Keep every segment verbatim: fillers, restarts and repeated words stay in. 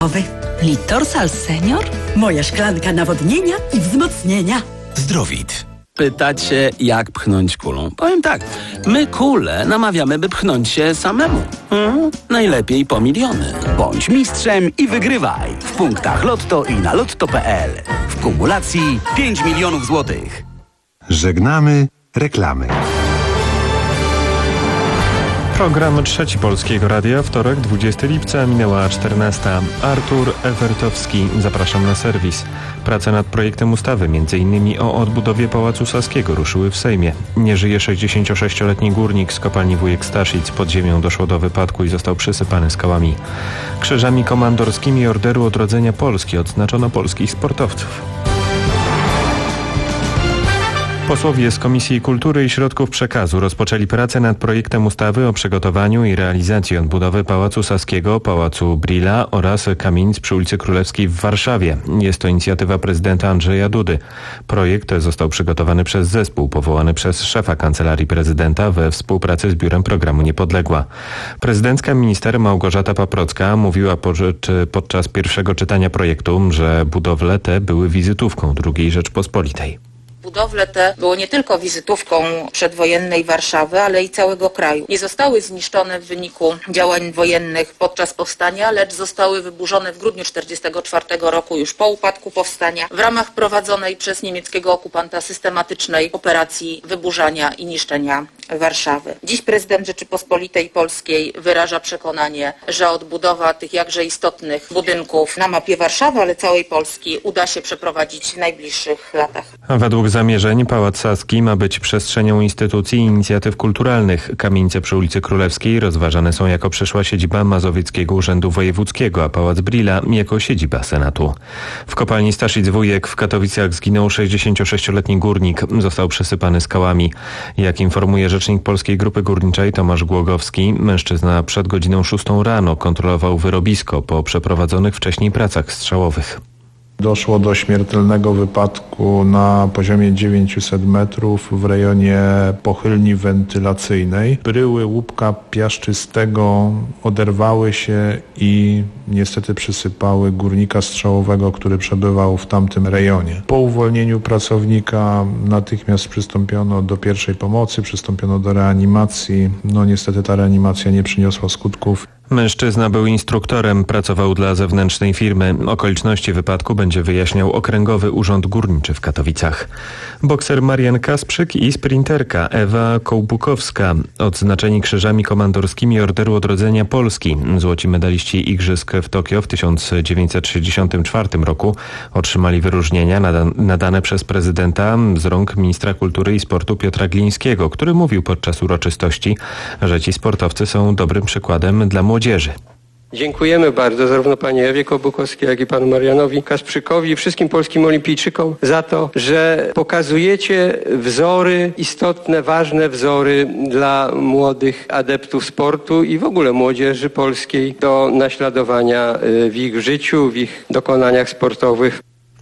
Litorsal Senior? Moja szklanka nawodnienia i wzmocnienia. Zdrowit. Pytacie, jak pchnąć kulą? Powiem tak, my kulę namawiamy, by pchnąć się samemu. Hmm? Najlepiej po miliony. Bądź mistrzem i wygrywaj w punktach Lotto i na lotto kropka p l. W kumulacji pięć milionów złotych. Żegnamy reklamy. Program Trzeci Polskiego Radia, wtorek, dwudziestego lipca, minęła czternasta. Artur Ewertowski, zapraszam na serwis. Prace nad projektem ustawy, między innymi o odbudowie Pałacu Saskiego, ruszyły w Sejmie. Nie żyje sześćdziesięciosześcioletni górnik z kopalni Wujek Staszic. Pod ziemią doszło do wypadku i został przysypany skałami. Krzyżami komandorskimi Orderu Odrodzenia Polski odznaczono polskich sportowców. Posłowie z Komisji Kultury i Środków Przekazu rozpoczęli pracę nad projektem ustawy o przygotowaniu i realizacji odbudowy Pałacu Saskiego, Pałacu Brühla oraz kamienic przy ulicy Królewskiej w Warszawie. Jest to inicjatywa prezydenta Andrzeja Dudy. Projekt został przygotowany przez zespół powołany przez szefa Kancelarii Prezydenta we współpracy z Biurem Programu Niepodległa. Prezydencka minister Małgorzata Paprocka mówiła podczas pierwszego czytania projektu, że budowle te były wizytówką drugiej Rzeczpospolitej. Budowle te były nie tylko wizytówką przedwojennej Warszawy, ale i całego kraju. Nie zostały zniszczone w wyniku działań wojennych podczas powstania, lecz zostały wyburzone w grudniu tysiąc dziewięćset czterdziestego czwartego roku, już po upadku powstania, w ramach prowadzonej przez niemieckiego okupanta systematycznej operacji wyburzania i niszczenia Warszawy. Dziś prezydent Rzeczypospolitej Polskiej wyraża przekonanie, że odbudowa tych jakże istotnych budynków na mapie Warszawy, ale całej Polski uda się przeprowadzić w najbliższych latach. Według zamierzeń Pałac Saski ma być przestrzenią instytucji i inicjatyw kulturalnych. Kamienice przy ulicy Królewskiej rozważane są jako przyszła siedziba Mazowieckiego Urzędu Wojewódzkiego, a Pałac Brühla jako siedziba Senatu. W kopalni Staszic Wujek w Katowicach zginął sześćdziesięciosześcioletni górnik. Został przysypany skałami. Jak informuje rzecznik Polskiej Grupy Górniczej Tomasz Głogowski, mężczyzna przed godziną szóstą rano kontrolował wyrobisko po przeprowadzonych wcześniej pracach strzałowych. Doszło do śmiertelnego wypadku na poziomie dziewięćset metrów w rejonie pochylni wentylacyjnej. Bryły łupka piaszczystego oderwały się i niestety przysypały górnika strzałowego, który przebywał w tamtym rejonie. Po uwolnieniu pracownika natychmiast przystąpiono do pierwszej pomocy, przystąpiono do reanimacji. No niestety ta reanimacja nie przyniosła skutków. Mężczyzna był instruktorem, pracował dla zewnętrznej firmy. Okoliczności wypadku będzie wyjaśniał Okręgowy Urząd Górniczy w Katowicach. Bokser Marian Kasprzyk i sprinterka Ewa Kołbukowska, odznaczeni krzyżami komandorskimi Orderu Odrodzenia Polski. Złoci medaliści Igrzysk w Tokio w tysiąc dziewięćset sześćdziesiątym czwartym roku otrzymali wyróżnienia nadane przez prezydenta z rąk ministra kultury i sportu Piotra Glińskiego, który mówił podczas uroczystości, że ci sportowcy są dobrym przykładem dla młodzieży. Dziękujemy bardzo zarówno pani Ewie Kołbukowskiej, jak i panu Marianowi Kasprzykowi i wszystkim polskim olimpijczykom za to, że pokazujecie wzory, istotne, ważne wzory dla młodych adeptów sportu i w ogóle młodzieży polskiej do naśladowania w ich życiu, w ich dokonaniach sportowych.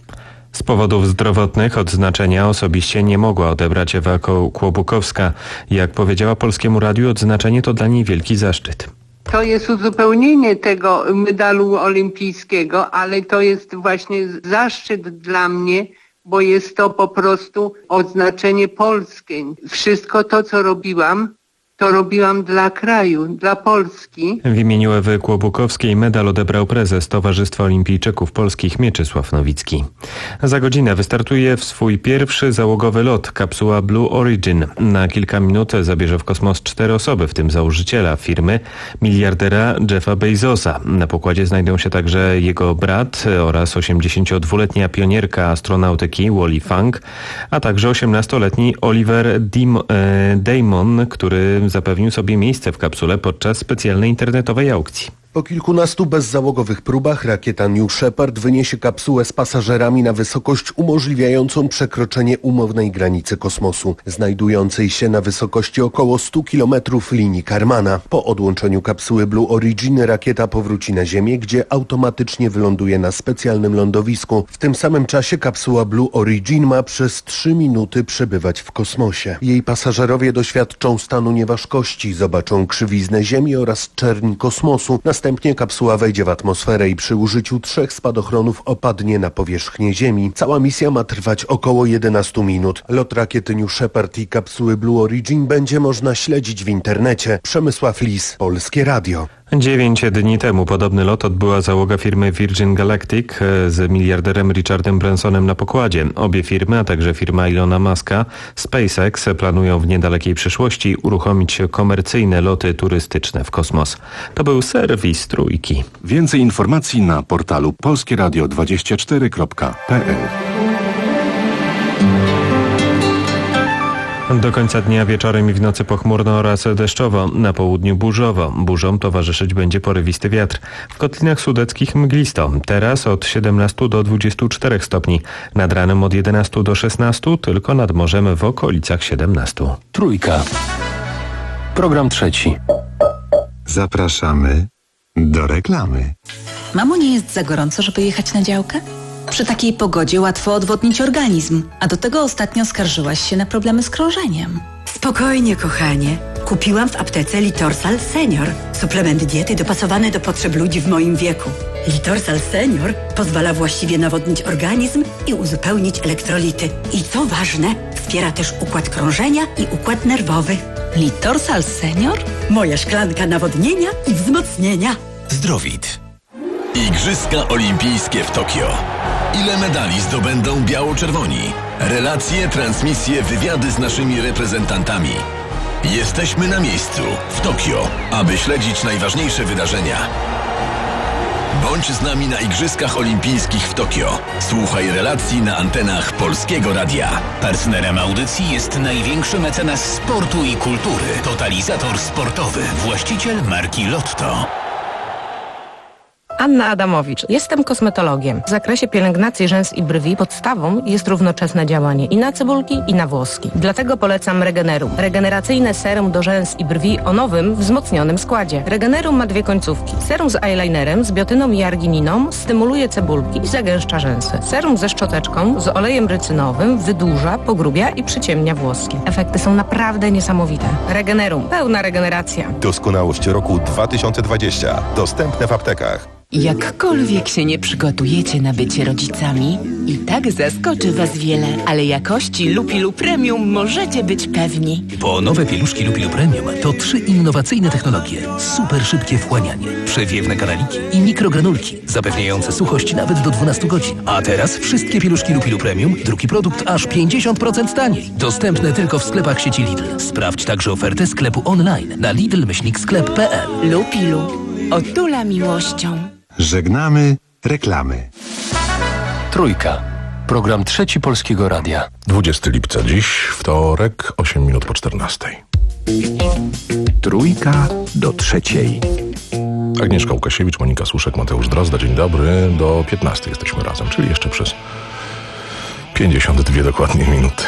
Z powodów zdrowotnych odznaczenia osobiście nie mogła odebrać Ewa Kołbukowska. Jak powiedziała Polskiemu Radiu, odznaczenie to dla niej wielki zaszczyt. To jest uzupełnienie tego medalu olimpijskiego, ale to jest właśnie zaszczyt dla mnie, bo jest to po prostu odznaczenie polskie. Wszystko to, co robiłam, to robiłam dla kraju, dla Polski. W imieniu Ewy Kłobukowskiej medal odebrał prezes Towarzystwa Olimpijczyków Polskich Mieczysław Nowicki. Za godzinę wystartuje w swój pierwszy załogowy lot kapsuła Blue Origin. Na kilka minut zabierze w kosmos cztery osoby, w tym założyciela firmy, miliardera Jeffa Bezosa. Na pokładzie znajdą się także jego brat oraz osiemdziesięciodwuletnia pionierka astronautyki Wally Funk, a także osiemnastoletni Oliver Dim- Damon, który zapewnił sobie miejsce w kapsule podczas specjalnej internetowej aukcji. Po kilkunastu bezzałogowych próbach rakieta New Shepard wyniesie kapsułę z pasażerami na wysokość umożliwiającą przekroczenie umownej granicy kosmosu, znajdującej się na wysokości około stu kilometrów linii Karmana. Po odłączeniu kapsuły Blue Origin rakieta powróci na Ziemię, gdzie automatycznie wyląduje na specjalnym lądowisku. W tym samym czasie kapsuła Blue Origin ma przez trzy minuty przebywać w kosmosie. Jej pasażerowie doświadczą stanu nieważkości, zobaczą krzywiznę Ziemi oraz czerń kosmosu. Następnie kapsuła wejdzie w atmosferę i przy użyciu trzech spadochronów opadnie na powierzchnię Ziemi. Cała misja ma trwać około jedenaście minut. Lot rakiety New Shepard i kapsuły Blue Origin będzie można śledzić w internecie. Przemysław Lis, Polskie Radio. Dziewięć dni temu podobny lot odbyła załoga firmy Virgin Galactic z miliarderem Richardem Bransonem na pokładzie. Obie firmy, a także firma Elona Muska, SpaceX, planują w niedalekiej przyszłości uruchomić komercyjne loty turystyczne w kosmos. To był serwis Trójki. Więcej informacji na portalu polskieradio dwadzieścia cztery kropka p l. Do końca dnia wieczorem i w nocy pochmurno oraz deszczowo, na południu burzowo. Burzom towarzyszyć będzie porywisty wiatr. W Kotlinach Sudeckich mglisto. Teraz od siedemnastu do dwudziestu czterech stopni. Nad ranem od jedenastu do szesnastu, tylko nad morzem w okolicach siedemnastu. Trójka. Program trzeci. Zapraszamy do reklamy. Mamo, nie jest za gorąco, żeby jechać na działkę? Przy takiej pogodzie łatwo odwodnić organizm, a do tego ostatnio skarżyłaś się na problemy z krążeniem. Spokojnie, kochanie. Kupiłam w aptece Litorsal Senior. Suplement diety dopasowany do potrzeb ludzi w moim wieku. Litorsal Senior pozwala właściwie nawodnić organizm i uzupełnić elektrolity. I co ważne, wspiera też układ krążenia i układ nerwowy. Litorsal Senior? Moja szklanka nawodnienia i wzmocnienia. Zdrowit. Igrzyska Olimpijskie w Tokio. Ile medali zdobędą biało-czerwoni? Relacje, transmisje, wywiady z naszymi reprezentantami. Jesteśmy na miejscu, w Tokio, aby śledzić najważniejsze wydarzenia. Bądź z nami na Igrzyskach Olimpijskich w Tokio. Słuchaj relacji na antenach Polskiego Radia. Partnerem audycji jest największy mecenas sportu i kultury. Totalizator sportowy, właściciel marki Lotto. Anna Adamowicz. Jestem kosmetologiem. W zakresie pielęgnacji rzęs i brwi podstawą jest równoczesne działanie i na cebulki, i na włoski. Dlatego polecam Regenerum. Regeneracyjne serum do rzęs i brwi o nowym, wzmocnionym składzie. Regenerum ma dwie końcówki. Serum z eyelinerem, z biotyną i argininą stymuluje cebulki i zagęszcza rzęsy. Serum ze szczoteczką, z olejem rycynowym wydłuża, pogrubia i przyciemnia włoski. Efekty są naprawdę niesamowite. Regenerum. Pełna regeneracja. Doskonałość roku dwa tysiące dwudziesty. Dostępne w aptekach. Jakkolwiek się nie przygotujecie na bycie rodzicami, i tak zaskoczy Was wiele, ale jakości Lupilu Premium możecie być pewni. Bo nowe pieluszki Lupilu Premium to trzy innowacyjne technologie, super szybkie wchłanianie, przewiewne kanaliki i mikrogranulki, zapewniające suchość nawet do dwunastu godzin. A teraz wszystkie pieluszki Lupilu Premium, drugi produkt aż pięćdziesiąt procent taniej. Dostępne tylko w sklepach sieci Lidl. Sprawdź także ofertę sklepu online na lidl myślnik sklep kropka p l. Lupilu. Otula miłością. Żegnamy reklamy. Trójka. Program trzeci Polskiego Radia. dwudziestego lipca dziś, wtorek, osiem minut po czternastej. Trójka do trzeciej. Agnieszka Łukasiewicz, Monika Słuszek, Mateusz Drozda. Dzień dobry. Do piętnastej jesteśmy razem, czyli jeszcze przez pięćdziesiąt dwie dokładnie minuty.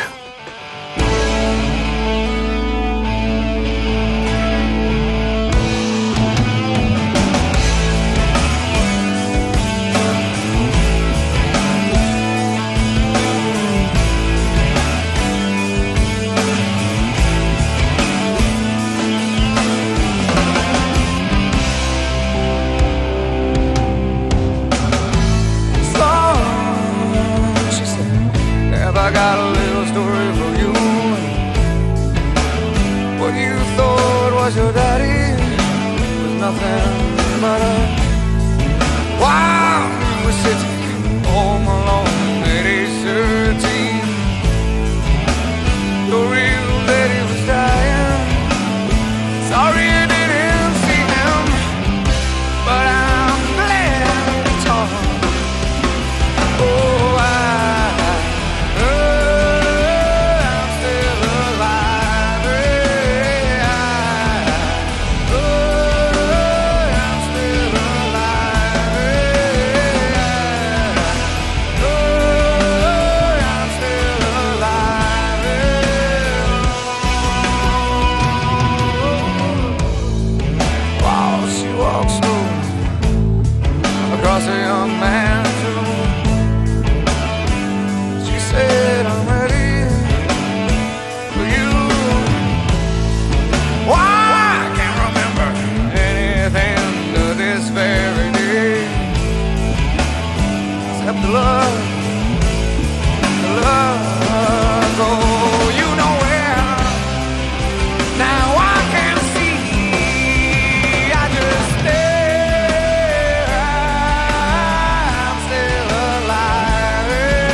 This after love, love, oh, you know where. Now I can see, I just stare, I'm still alive,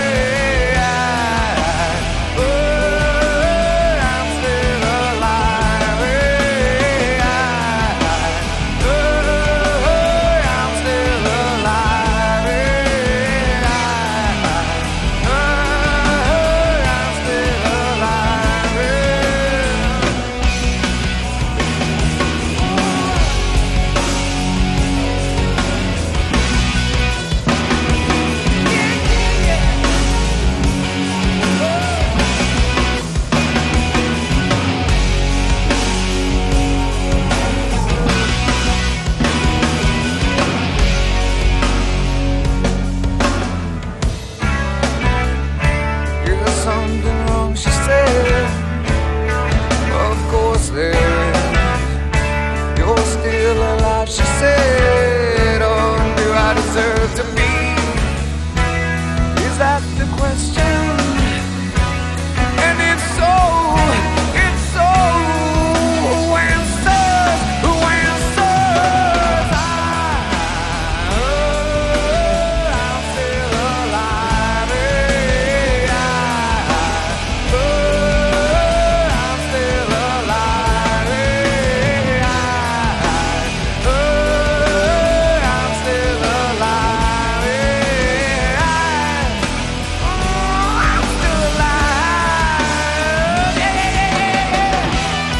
oh, I'm still alive, oh, I'm still alive, oh, I'm still alive. Is something wrong, she said. Of course there is. You're still alive, she said. Oh, do I deserve to be? Is that the question? And if so, if so, who answers? Who answers? I, oh, I'm still alive. I, oh, I'm still alive. I, oh, I'm still alive. I, oh, I'm still alive. Yeah, yeah, yeah, yeah, yeah.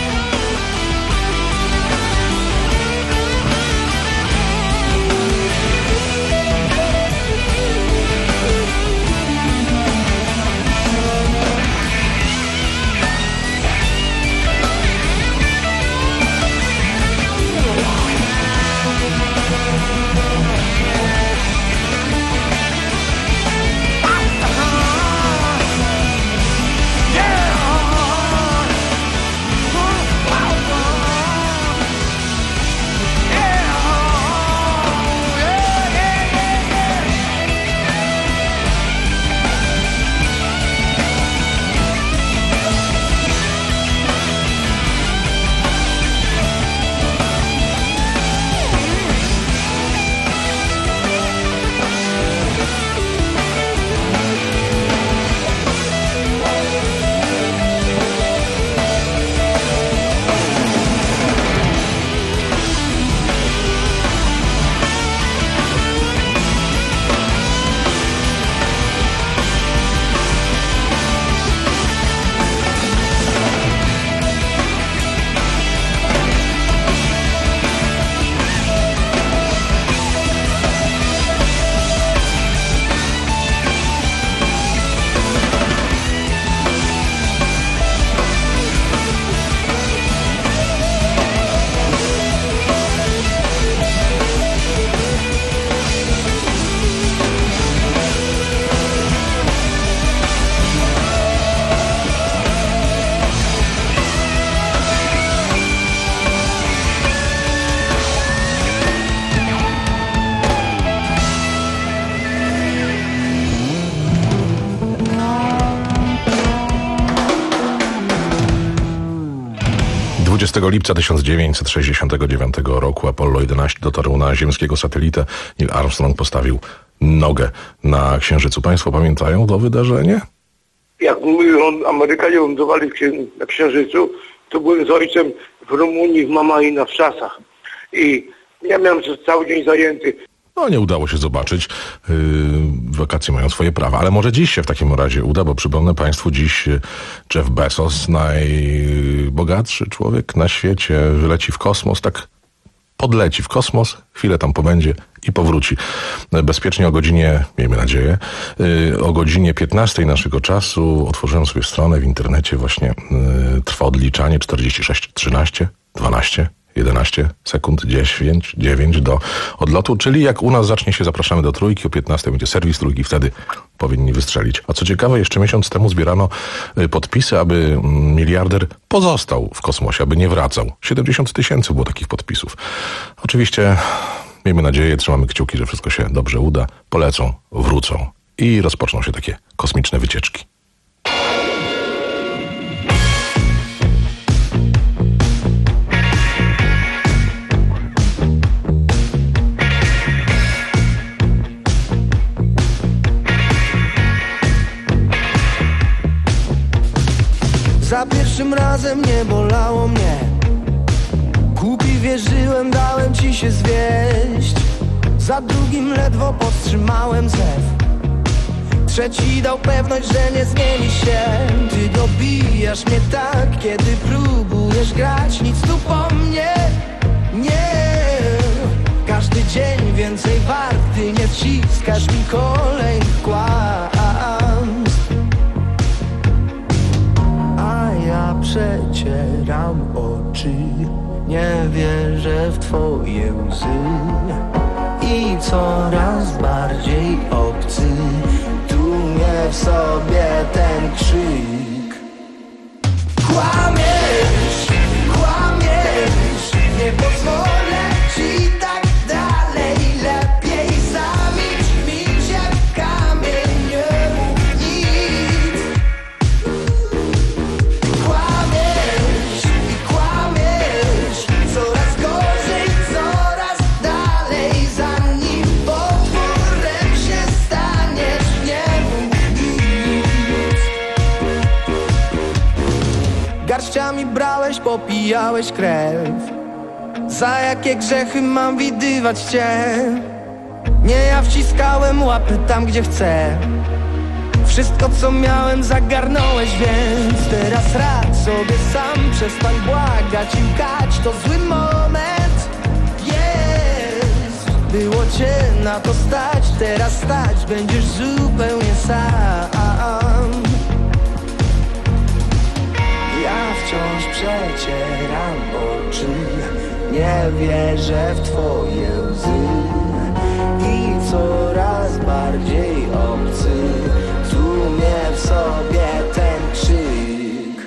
dwudziestego lipca tysiąc dziewięćset sześćdziesiątego dziewiątego roku Apollo jedenaście dotarł na ziemskiego satelitę. Neil Armstrong postawił nogę na Księżycu. Państwo pamiętają to wydarzenie? Jak mówią, Amerykanie lądowali w księ- na Księżycu, to byłem z ojcem w Rumunii, w Mama i na Wrzasach. I ja miałem przez cały dzień zajęty. No, nie udało się zobaczyć. Yy, wakacje mają swoje prawa, ale może dziś się w takim razie uda, bo przypomnę Państwu, dziś Jeff Bezos, najbogatszy człowiek na świecie, wyleci w kosmos, tak podleci w kosmos, chwilę tam pobędzie i powróci. Bezpiecznie o godzinie, miejmy nadzieję, yy, o godzinie piętnastej naszego czasu otworzyłem sobie stronę w internecie, właśnie yy, trwa odliczanie czterdzieści sześć, trzynaście, dwanaście, jedenaście sekund, dziesięć, dziewięć do odlotu, czyli jak u nas zacznie się, zapraszamy do Trójki, o piętnastej będzie serwis Trójki, wtedy powinni wystrzelić. A co ciekawe, jeszcze miesiąc temu zbierano podpisy, aby miliarder pozostał w kosmosie, aby nie wracał. siedemdziesiąt tysięcy było takich podpisów. Oczywiście Miejmy nadzieję, trzymamy kciuki, że wszystko się dobrze uda. Polecą, wrócą i rozpoczną się takie kosmiczne wycieczki. Za pierwszym razem nie bolało mnie. Głupi wierzyłem, dałem ci się zwieść. Za drugim ledwo powstrzymałem zew. Trzeci dał pewność, że nie zmieni się. Ty dobijasz mnie tak, kiedy próbujesz grać. Nic tu po mnie, nie. Każdy dzień więcej warty, nie wciskasz mi kolejnych kłamstw. A ja przecieram oczy, nie wierzę w twoje łzy. I coraz bardziej obcy tłumie w sobie ten krzyk. Kłamiesz, kłamiesz, nie pozwolę ci tak dalej. Lepiej zamilcz, milcz jak kamień, nie mów nic. Kłamiesz i kłamiesz, coraz gorzej, coraz dalej. Zanim potworem się staniesz, nie mów nic. Garściami brałeś, popijałeś krew. Za jakie grzechy mam widywać cię? Nie, ja wciskałem łapy tam, gdzie chcę. Wszystko, co miałem, zagarnąłeś, więc teraz rad sobie sam. Przestań błagać i łkać, to zły moment. Jest, było cię na to stać. Teraz stać będziesz zupełnie sam. Ja wciąż przecieram oczy, nie wierzę w twoje łzy. I coraz bardziej obcy tłumie w sobie ten krzyk.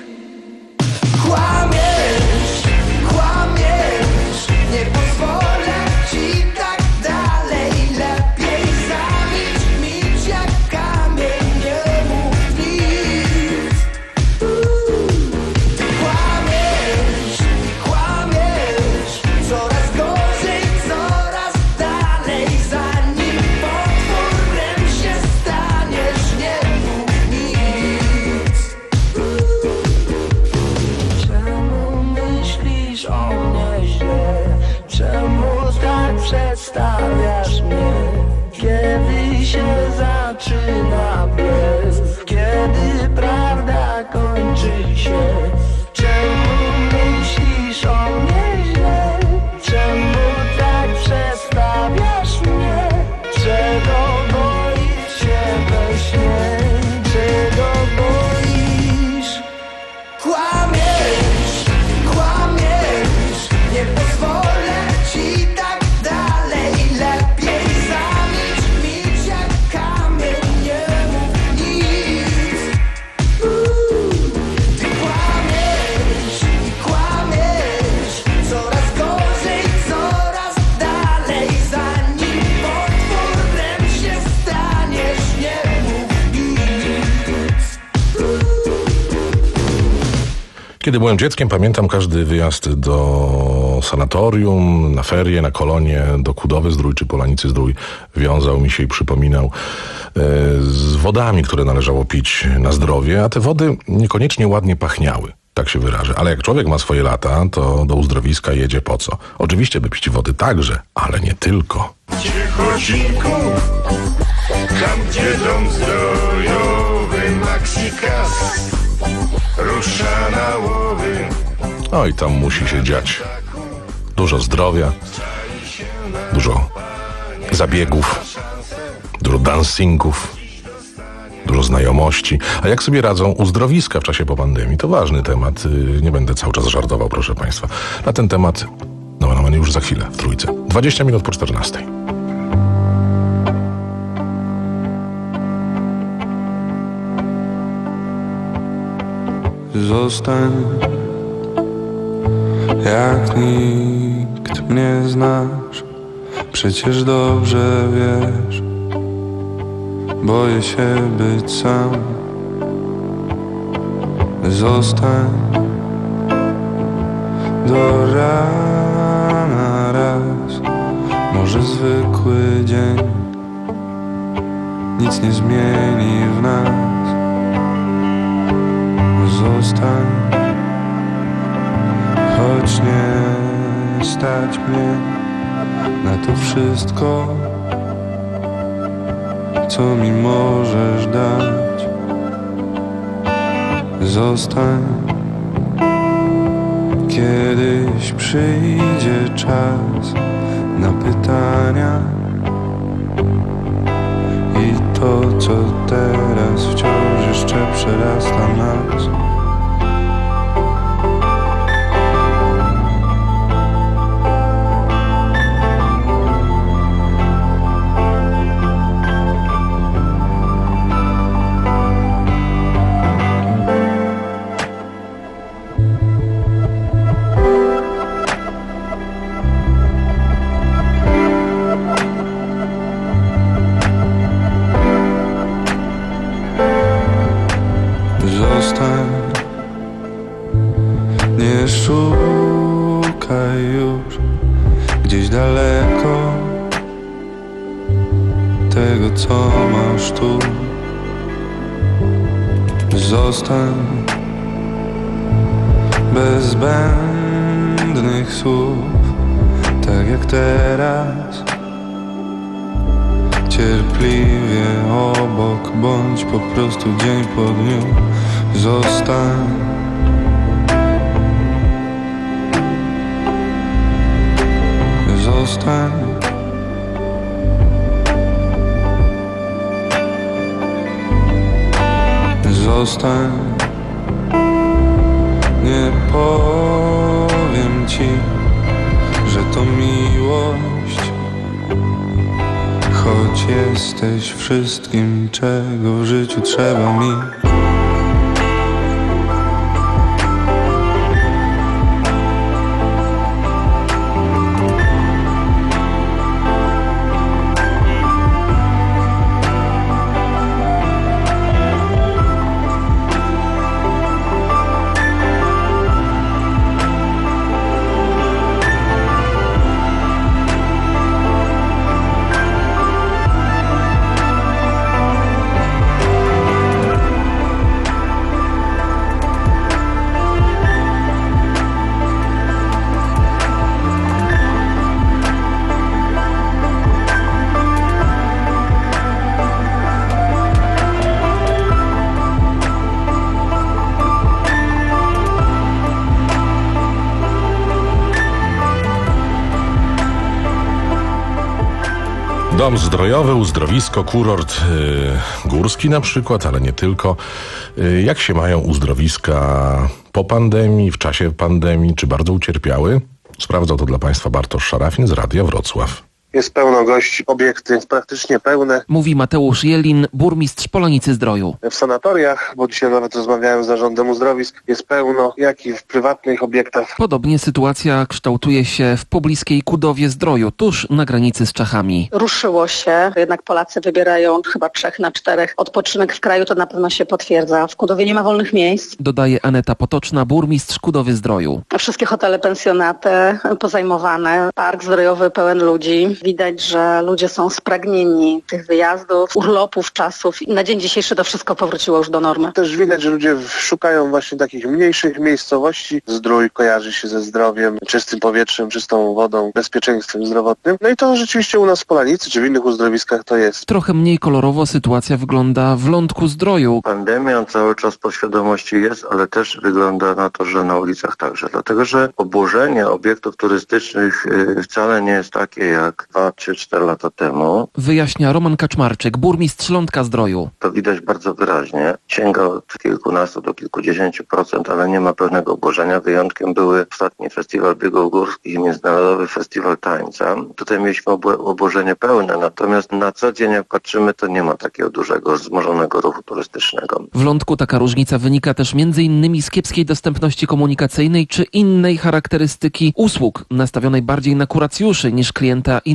Kłamiesz, kłamiesz, nie pozwolę ci tak dalej. Lepiej zamilcz, milcz jak kamień, nie mów nic. Kłamiesz, kłamiesz, coraz gorzej, coraz dalej. Zanim potworem się staniesz, nie mów nic. Czemu myślisz o mnie źle? Czemu tak przedstawiasz mnie? Kiedy się zaczyna bieg? Kiedy prawda kończy się? Czemu myślisz o mnie źle? Czemu tak przedstawiasz mnie? Czego boisz się we śnie? Czego boisz? Kłamiesz, kłamiesz, nie pozwolę ci tak dalej. Lepiej zamilcz, milcz jak kamień, nie mów nic. Ty kłamiesz, kłamiesz, coraz gorzej, coraz dalej. Zanim potworem się staniesz, nie mów nic. Kiedy byłem dzieckiem, pamiętam każdy wyjazd do sanatorium, na ferie, na kolonie, do Kudowy-Zdrój czy Polanicy-Zdrój wiązał mi się i przypominał e, z wodami, które należało pić na zdrowie, a te wody niekoniecznie ładnie pachniały. Tak się wyrażę. Ale jak człowiek ma swoje lata, to do uzdrowiska jedzie po co? Oczywiście, by pić wody także, ale nie tylko. Cichocinku, tam gdzie dom zdrojowy Maxikas rusza na łowy. Oj, tam musi się dziać dużo zdrowia, dużo zabiegów, dużo dancingów, dużo znajomości. A jak sobie radzą uzdrowiska w czasie po pandemii? To ważny temat. Nie będę cały czas żartował, proszę państwa. Na ten temat, no, no, już za chwilę w Trójce. dwadzieścia minut po czternastej. Zostań, jak nikt mnie znasz. Przecież dobrze wiesz, boję się być sam. Zostań do rana raz. Może zwykły dzień nic nie zmieni w nas. Zostań, choć nie stać mnie na to wszystko, co mi możesz dać. Zostań, kiedyś przyjdzie czas na pytania i to, co teraz wciąż jeszcze przerasta nas. Nie szukaj już gdzieś daleko tego, co masz tu. Zostań bez zbędnych słów, tak jak teraz. Cierpliwie obok, bądź po prostu dzień po dniu. Zostań, zostań, zostań. Nie powiem ci, że to miłość, choć jesteś wszystkim, czego w życiu trzeba mi. Dom zdrojowy, uzdrowisko, kurort yy, górski na przykład, ale nie tylko. Yy, jak się mają uzdrowiska po pandemii, w czasie pandemii, czy bardzo ucierpiały? Sprawdzał to dla Państwa Bartosz Szarafin z Radia Wrocław. Jest pełno gości, obiekty praktycznie pełne. Mówi Mateusz Jelin, burmistrz Polanicy-Zdroju. W sanatoriach, bo dzisiaj nawet rozmawiałem z zarządem uzdrowisk, jest pełno, jak i w prywatnych obiektach. Podobnie sytuacja kształtuje się w pobliskiej Kudowie-Zdroju, tuż na granicy z Czechami. Ruszyło się, jednak Polacy wybierają chyba trzech na czterech. Odpoczynek w kraju to na pewno się potwierdza. W Kudowie nie ma wolnych miejsc. Dodaje Aneta Potoczna, burmistrz Kudowy-Zdroju. Wszystkie hotele, pensjonaty pozajmowane, park zdrojowy pełen ludzi. Widać, że ludzie są spragnieni tych wyjazdów, urlopów, czasów i na dzień dzisiejszy to wszystko powróciło już do normy. Też widać, że ludzie szukają właśnie takich mniejszych miejscowości. Zdrój kojarzy się ze zdrowiem, czystym powietrzem, czystą wodą, bezpieczeństwem zdrowotnym. No i to rzeczywiście u nas w Polanicy czy w innych uzdrowiskach to jest. Trochę mniej kolorowo sytuacja wygląda w Lądku-Zdroju. Pandemia cały czas podświadomości jest, ale też wygląda na to, że na ulicach także. Dlatego, że obłożenie obiektów turystycznych wcale nie jest takie jak dwa czy cztery lata temu. Wyjaśnia Roman Kaczmarczyk, burmistrz Lądka-Zdroju. To widać bardzo wyraźnie. Sięga od kilkunastu do kilkudziesięciu procent, ale nie ma pełnego obłożenia. Wyjątkiem były ostatni festiwal biegów górskich i Międzynarodowy Festiwal Tańca. Tutaj mieliśmy obłożenie pełne, natomiast na co dzień jak patrzymy, to nie ma takiego dużego, wzmożonego ruchu turystycznego. W Lądku taka różnica wynika też między innymi z kiepskiej dostępności komunikacyjnej czy innej charakterystyki usług, nastawionej bardziej na kuracjuszy niż klienta indywidualnego.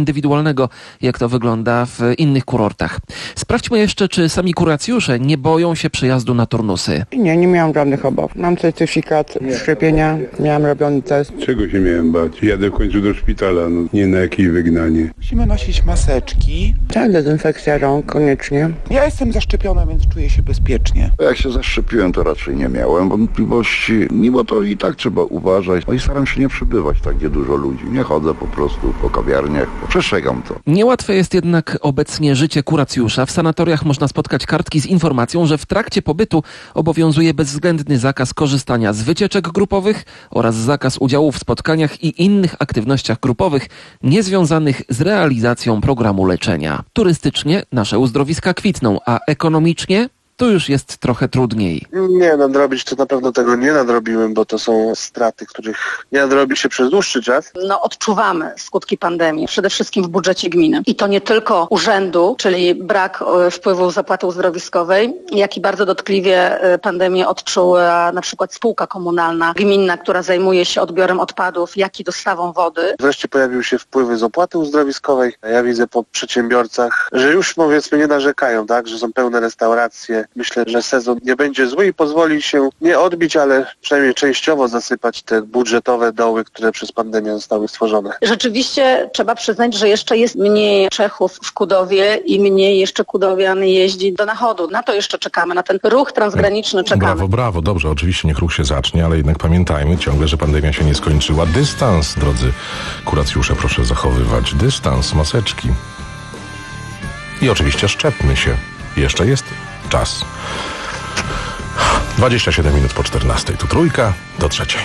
indywidualnego, jak to wygląda w innych kurortach. Sprawdźmy jeszcze, czy sami kuracjusze nie boją się przyjazdu na turnusy. Nie, nie miałam żadnych obaw. Mam certyfikat szczepienia, miałam robiony test. Czego się miałem bać? Jadę w końcu do szpitala, no nie na jakieś wygnanie. Musimy nosić maseczki. Tak, dezynfekcja rąk koniecznie. Ja jestem zaszczepiona, więc czuję się bezpiecznie. Jak się zaszczepiłem, to raczej nie miałem wątpliwości. Mimo to i tak trzeba uważać. No i staram się nie przebywać tak, gdzie dużo ludzi. Nie chodzę po prostu po kawiarniach. Przestrzegam to. Niełatwe jest jednak obecnie życie kuracjusza. W sanatoriach można spotkać kartki z informacją, że w trakcie pobytu obowiązuje bezwzględny zakaz korzystania z wycieczek grupowych oraz zakaz udziału w spotkaniach i innych aktywnościach grupowych niezwiązanych z realizacją programu leczenia. Turystycznie nasze uzdrowiska kwitną, a ekonomicznie to już jest trochę trudniej. Nie, nadrobić to na pewno tego nie nadrobiłem, bo to są straty, których nie nadrobi się przez dłuższy czas. No, odczuwamy skutki pandemii, przede wszystkim w budżecie gminy. I to nie tylko urzędu, czyli brak e, wpływu zapłaty uzdrowiskowej, jak i bardzo dotkliwie e, pandemię odczuła na przykład spółka komunalna gminna, która zajmuje się odbiorem odpadów, jak i dostawą wody. Wreszcie pojawiły się wpływy z opłaty uzdrowiskowej. Ja widzę po przedsiębiorcach, że już powiedzmy nie narzekają, tak, że są pełne restauracje. Myślę, że sezon nie będzie zły i pozwoli się nie odbić, ale przynajmniej częściowo zasypać te budżetowe doły, które przez pandemię zostały stworzone. Rzeczywiście trzeba przyznać, że jeszcze jest mniej Czechów w Kudowie i mniej jeszcze kudowian jeździ do Nachodu. Na to jeszcze czekamy, na ten ruch transgraniczny czekamy. Brawo, brawo, dobrze, oczywiście niech ruch się zacznie, ale jednak pamiętajmy ciągle, że pandemia się nie skończyła. Dystans, drodzy kuracjusze, proszę zachowywać. Dystans, maseczki. I oczywiście szczepmy się. Jeszcze jest czas. dwadzieścia siedem minut po czternastej. Tu trójka do trzeciej.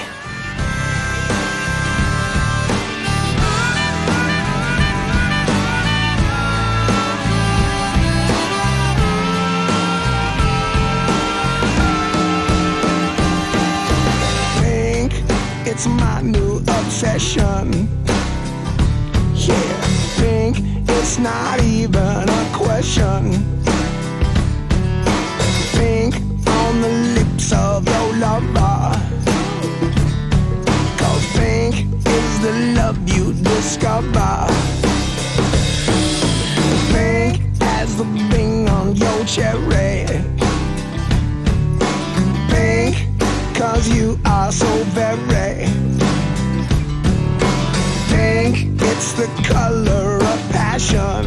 Think it's my new obsession. Yeah, think it's not even a question. Think on the lips of your lover. Cause pink is the love you discover. Pink as the bing on your cherry. Pink cause you are so very. Pink, it's the color of passion.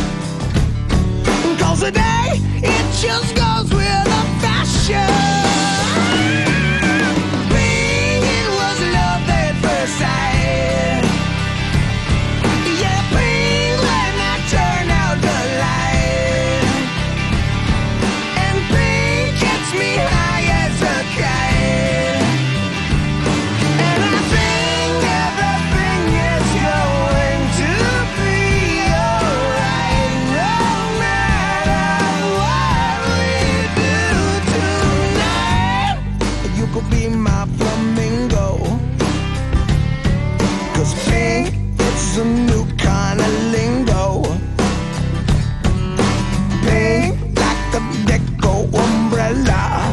Cause today, it just goes with the fashion. Pink, it was love at first sight. Yeah, pink when I turn out the light. And pink gets me high as a kite. And I think everything is going to be alright. No matter what we do tonight, you could be my flamingo. Cause pink, it's a new kind of lingo. Pink, like a deco umbrella.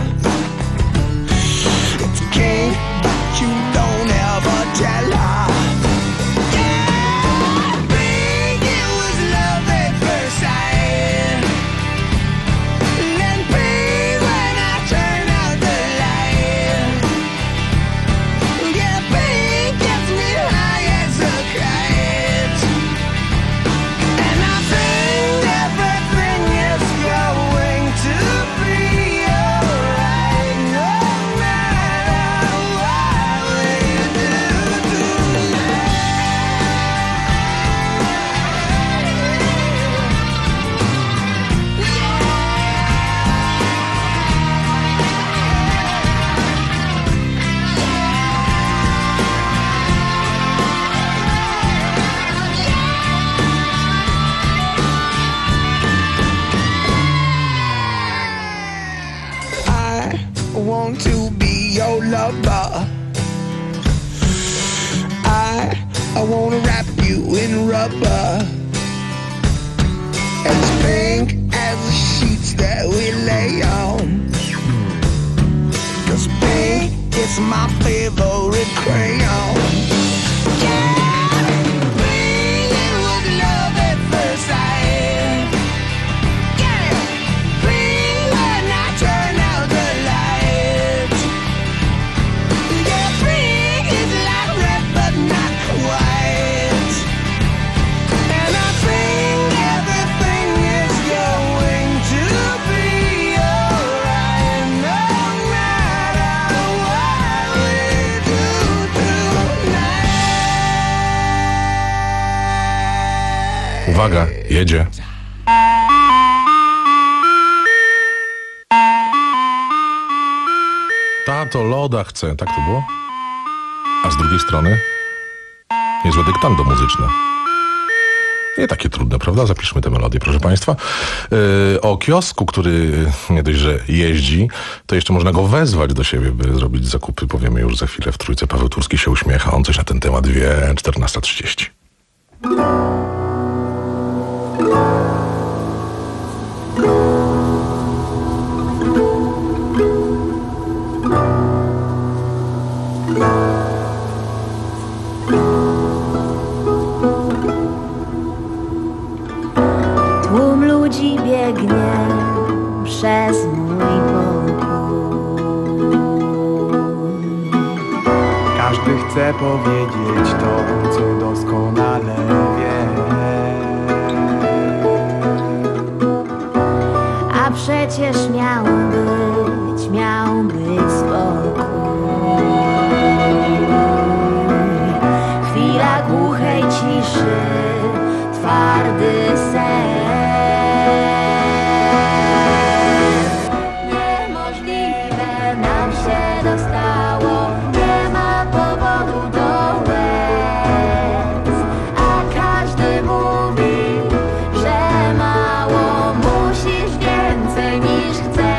It's king, but you don't ever tell her. Yeah, pink, it was love at first sight. Then pink when I turn out the light. Yeah, pink gets me high as a kite. And I think everything is going to be alright. No matter what we do tonight. I want to be your lover. I I want to wrap you in rubber, as pink as the sheets that we lay on. Cause pink is my favorite crayon. Yeah, pink, it was love. Uwaga, jedzie. Tato, loda chce. Tak to było? A z drugiej strony niezłe dyktando muzyczne. Nie takie trudne, prawda? Zapiszmy tę melodię, proszę Państwa. Yy, o kiosku, który nie dość, że jeździ, to jeszcze można go wezwać do siebie, by zrobić zakupy. Powiemy już za chwilę w Trójce. Paweł Turski się uśmiecha. On coś na ten temat wie. czternasta trzydzieści. Tłum ludzi biegnie przez mój pokój. Każdy chce powiedzieć to, co doskonale wie. A przecież miał być, miał być spokój. Chwila głuchej ciszy, twardy sen. Niemożliwe nam się dostało, nie ma powodu do łez. A każdy mówi, że mało, musisz więcej niż chcesz.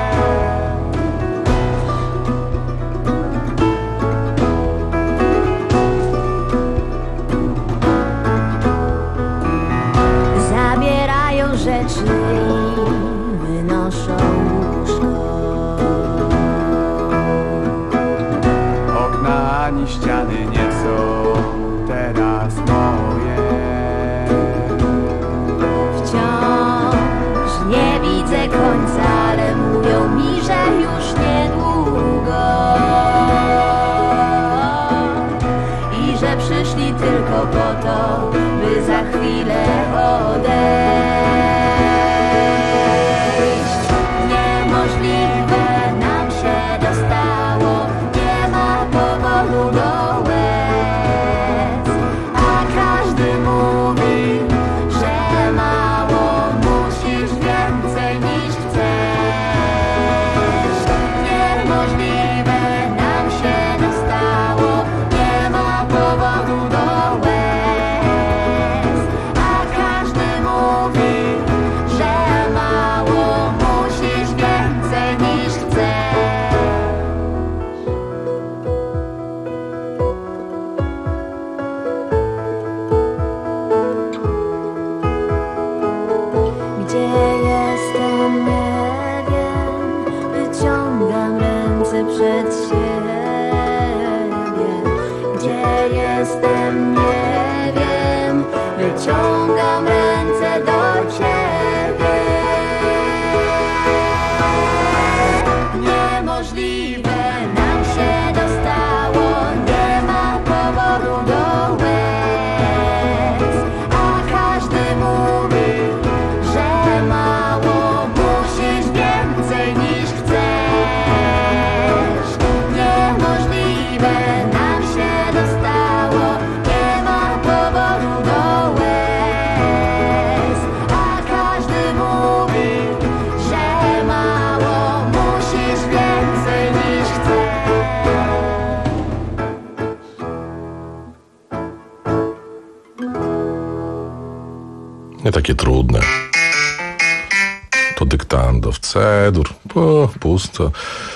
Zabierają rzeczy i wynoszą łóżko. Okna ani ściany nie są teraz moje. Wciąż nie widzę końca, ale mówią mi, że już niedługo. I że przyszli tylko po to, by za chwilę odejść. Niemożliwe nam się dostało, nie ma powodu do łez. A każdy mówi, że mało, musisz więcej niż chcesz. Niemożliwe nam się dostało, nie ma powodu do łez. A każdy mówi, że mało, musisz więcej niż chcesz. Gdzie jestem, nie wiem, wyciągam ręce przed siebie. Gdzie jestem, nie wiem, wyciągam ręce do ciebie. Niemożliwe nam się dostało, nie ma powodu do łez. A każdy mówi, że mało, musisz więcej niż chcesz. Niemożliwe nam się dostało, nie ma powodu do łez. A każdy mówi, że mało, musisz więcej niż chcesz. Nie takie trudne. To dyktando w C-dur. O, pusto.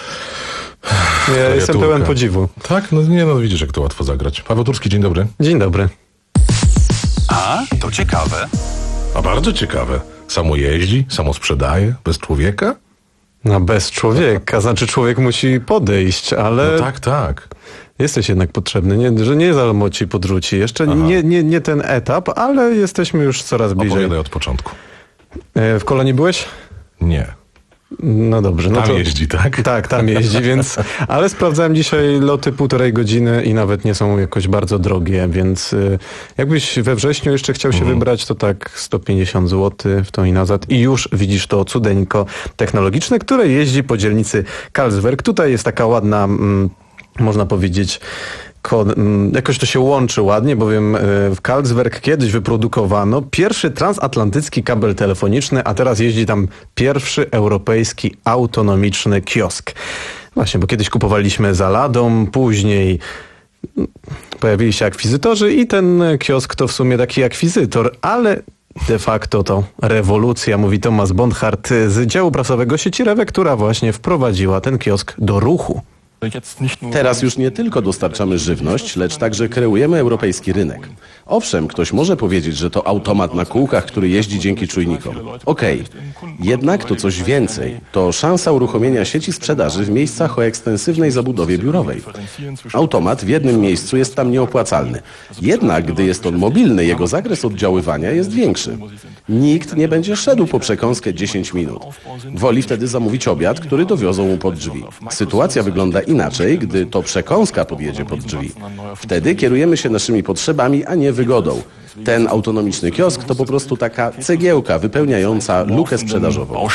Ja jestem pełen podziwu. Tak? No nie, no widzisz, jak to łatwo zagrać. Paweł Turski, dzień dobry. Dzień dobry. A, to ciekawe. A bardzo ciekawe. Samo jeździ, samo sprzedaje, bez człowieka? No bez człowieka, znaczy człowiek musi podejść, ale... No tak, tak. Jesteś jednak potrzebny, nie, że nie za moci podrzuci. Jeszcze nie, nie, nie ten etap, ale jesteśmy już coraz bliżej. Opowiadaj od początku. E, w Kolonie byłeś? Nie. No dobrze. No tam to, jeździ, tak? Tak, tam jeździ, więc... Ale sprawdzałem dzisiaj loty półtorej godziny i nawet nie są jakoś bardzo drogie, więc y, jakbyś we wrześniu jeszcze chciał się mhm. wybrać, to tak sto pięćdziesiąt złotych w to i nazad i już widzisz to cudeńko technologiczne, które jeździ po dzielnicy Carlsberg. Tutaj jest taka ładna, mm, można powiedzieć, ko- jakoś to się łączy ładnie, bowiem w Carlsberg kiedyś wyprodukowano pierwszy transatlantycki kabel telefoniczny, a teraz jeździ tam pierwszy europejski autonomiczny kiosk. Właśnie, bo kiedyś kupowaliśmy za ladą, później pojawili się akwizytorzy i ten kiosk to w sumie taki akwizytor, ale de facto to rewolucja, mówi Tomasz Bondhardt z działu prasowego sieci Rewe, która właśnie wprowadziła ten kiosk do ruchu. Teraz już nie tylko dostarczamy żywność, lecz także kreujemy europejski rynek. Owszem, ktoś może powiedzieć, że to automat na kółkach, który jeździ dzięki czujnikom. Okej, okay. Jednak to coś więcej. To szansa uruchomienia sieci sprzedaży w miejscach o ekstensywnej zabudowie biurowej. Automat w jednym miejscu jest tam nieopłacalny. Jednak, gdy jest on mobilny, jego zakres oddziaływania jest większy. Nikt nie będzie szedł po przekąskę dziesięć minut. Woli wtedy zamówić obiad, który dowiozą mu pod drzwi. Sytuacja wygląda inaczej, gdy to przekąska podjedzie pod drzwi. Wtedy kierujemy się naszymi potrzebami, a nie wygodą. Ten autonomiczny kiosk to po prostu taka cegiełka wypełniająca lukę sprzedażową.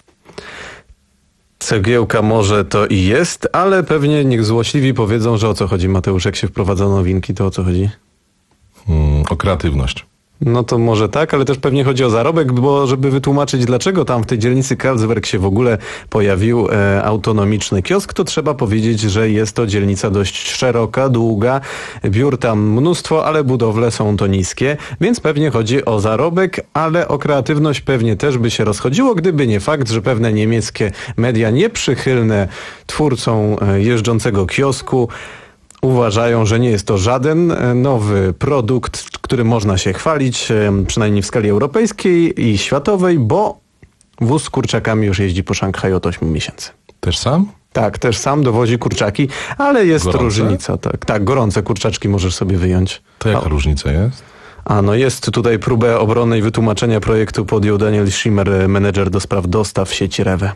Cegiełka może to i jest, ale pewnie niech złośliwi powiedzą, że o co chodzi, Mateusz, jak się wprowadza nowinki, to o co chodzi? Hmm, o kreatywność. No to może tak, ale też pewnie chodzi o zarobek, bo żeby wytłumaczyć, dlaczego tam w tej dzielnicy Carlsberg się w ogóle pojawił e, autonomiczny kiosk, to trzeba powiedzieć, że jest to dzielnica dość szeroka, długa, biur tam mnóstwo, ale budowle są to niskie, więc pewnie chodzi o zarobek, ale o kreatywność pewnie też by się rozchodziło, gdyby nie fakt, że pewne niemieckie media nieprzychylne twórcom e, jeżdżącego kiosku uważają, że nie jest to żaden nowy produkt, którym można się chwalić, przynajmniej w skali europejskiej i światowej, bo wóz z kurczakami już jeździ po Szanghaju od ośmiu miesięcy. Też sam? Tak, też sam dowozi kurczaki, ale jest gorące? różnica. Tak, tak, gorące kurczaczki możesz sobie wyjąć. To jaka A, różnica jest? A no jest tutaj próbę obrony i wytłumaczenia projektu podjął Daniel Schimmer, menedżer do spraw dostaw sieci Rewe.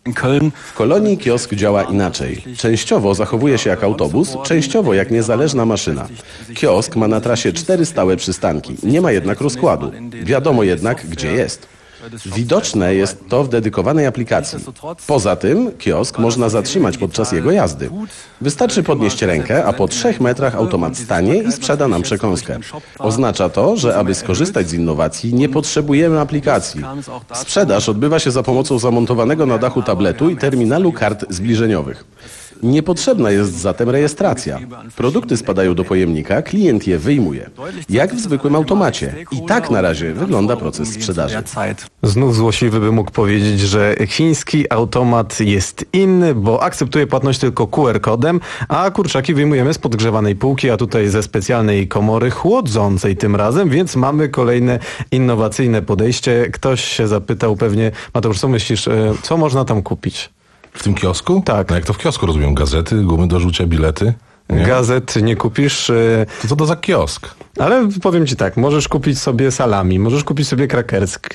W Kolonii kiosk działa inaczej. Częściowo zachowuje się jak autobus, częściowo jak niezależna maszyna. Kiosk ma na trasie cztery stałe przystanki, nie ma jednak rozkładu. Wiadomo jednak, gdzie jest. Widoczne jest to w dedykowanej aplikacji. Poza tym kiosk można zatrzymać podczas jego jazdy. Wystarczy podnieść rękę, a po trzech metrach automat stanie i sprzeda nam przekąskę. Oznacza to, że aby skorzystać z innowacji, nie potrzebujemy aplikacji. Sprzedaż odbywa się za pomocą zamontowanego na dachu tabletu i terminalu kart zbliżeniowych. Niepotrzebna jest zatem rejestracja. Produkty spadają do pojemnika, klient je wyjmuje. Jak w zwykłym automacie. I tak na razie wygląda proces sprzedaży. Znów złośliwy by mógł powiedzieć, że chiński automat jest inny, bo akceptuje płatność tylko Q R kodem, a kurczaki wyjmujemy z podgrzewanej półki, a tutaj ze specjalnej komory chłodzącej tym razem, więc mamy kolejne innowacyjne podejście. Ktoś się zapytał pewnie, Mateusz, co myślisz, co można tam kupić? W tym kiosku? Tak. No jak to w kiosku rozumiem? Gazety, gumy do rzucia, bilety? Nie? Gazet nie kupisz. To co to za kiosk? Ale powiem ci tak, możesz kupić sobie salami, możesz kupić sobie krakersk,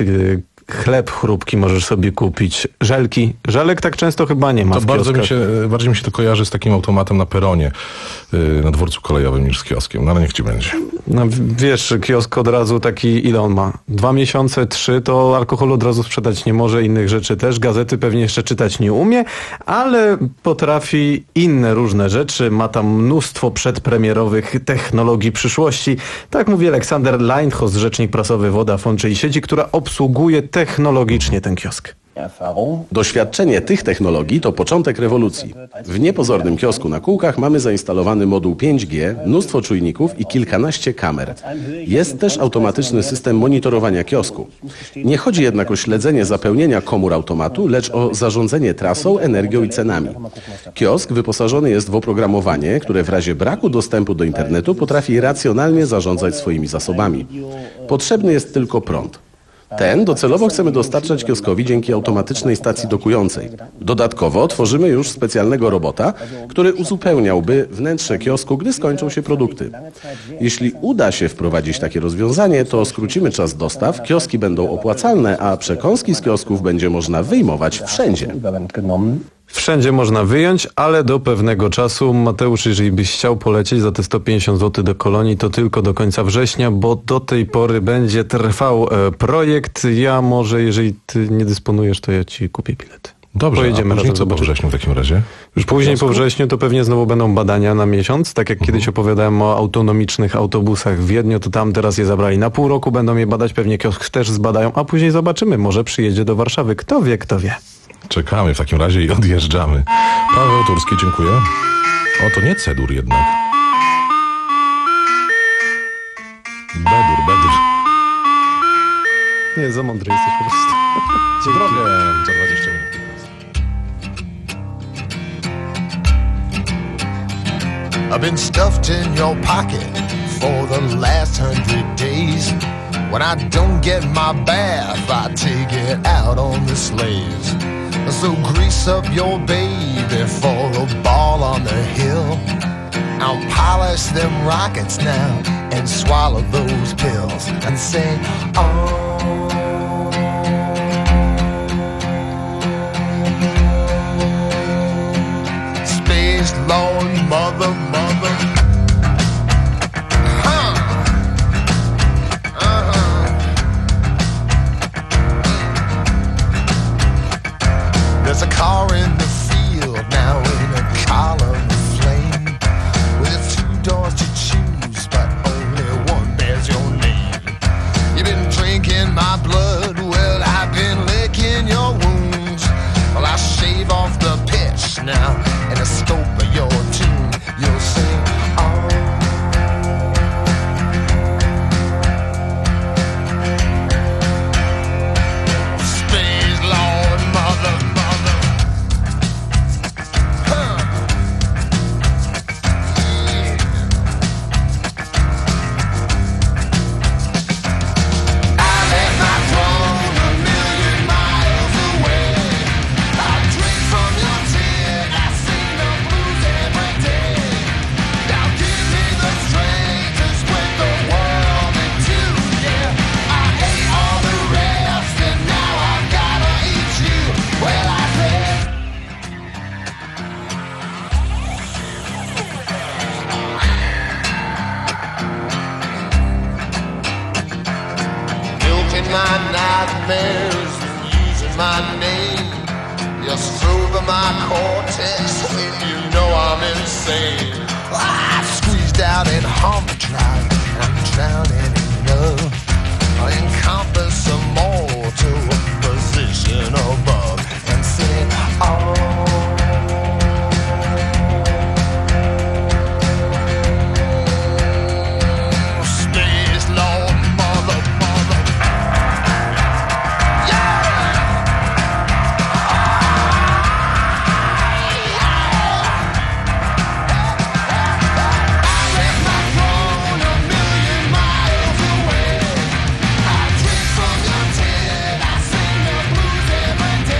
chleb chrupki możesz sobie kupić, żelki. Żelek tak często chyba nie ma to w bardzo mi, kioskach. się, bardziej mi się to kojarzy z takim automatem na peronie yy, na dworcu kolejowym niż z kioskiem. No ale niech ci będzie. No wiesz, kiosk od razu taki, ile on ma? Dwa miesiące, trzy, to alkoholu od razu sprzedać nie może, innych rzeczy też. Gazety pewnie jeszcze czytać nie umie, ale potrafi inne różne rzeczy. Ma tam mnóstwo przedpremierowych technologii przyszłości. Tak mówi Aleksander Leinhos, rzecznik prasowy Vodafone, czyli sieci, która obsługuje technologicznie ten kiosk. Doświadczenie tych technologii to początek rewolucji. W niepozornym kiosku na kółkach mamy zainstalowany moduł pięć G, mnóstwo czujników i kilkanaście kamer. Jest też automatyczny system monitorowania kiosku. Nie chodzi jednak o śledzenie zapełnienia komór automatu, lecz o zarządzanie trasą, energią i cenami. Kiosk wyposażony jest w oprogramowanie, które w razie braku dostępu do internetu potrafi racjonalnie zarządzać swoimi zasobami. Potrzebny jest tylko prąd. Ten docelowo chcemy dostarczać kioskowi dzięki automatycznej stacji dokującej. Dodatkowo tworzymy już specjalnego robota, który uzupełniałby wnętrze kiosku, gdy skończą się produkty. Jeśli uda się wprowadzić takie rozwiązanie, to skrócimy czas dostaw, kioski będą opłacalne, a przekąski z kiosków będzie można wyjmować wszędzie. Wszędzie można wyjąć, ale do pewnego czasu. Mateusz, jeżeli byś chciał polecieć za te sto pięćdziesiąt złotych do Kolonii, to tylko do końca września, bo do tej pory będzie trwał e, projekt. Ja może, jeżeli ty nie dysponujesz, to ja ci kupię bilet. Dobrze, Pojedziemy a później razem co po zobaczyć. wrześniu w takim razie? Już później Kiosku? po wrześniu to pewnie znowu będą badania na miesiąc. Tak jak kiedyś opowiadałem o autonomicznych autobusach w Wiedniu, to tam teraz je zabrali na pół roku, będą je badać, pewnie kiosk też zbadają, a później zobaczymy, może przyjedzie do Warszawy. Kto wie, kto wie. Czekamy w takim razie i odjeżdżamy. Paweł Turski, dziękuję. O, to nie cedur jednak. Bedur, bedur. Nie, za mądry jesteś po prostu. Drogę za dwadzieścia minut. I've been stuffed in your pocket for the last hundred days. When I don't get my bath, I take it out on the slaves. So grease up your baby for a ball on the hill. I'll polish them rockets now and swallow those pills and say, oh. Space Lord, mother, mother. Huh. Uh-huh. There's a car in the field now in a column of flame with two doors to choose, but only one bears your name. You've been drinking my blood, well, I've been licking your wounds. Well, I shave off the pitch now and the scope of your tune. You'll sing, oh. Space Lord, mother, mother. Huh. Yeah. I left my throne a million miles away. I drink from your tear, I sing the blues every day. Now give me the strength to split the world in two, yeah. I ate all the rest and now I've gotta eat you. Well, I said, milking my nightmares, using my name. You're through my cortex when you know I'm insane. I squeezed out in homicide, I'm drowning in love. I encompass some mortal position above and say, oh. Space Lord, mother, mother. Every day.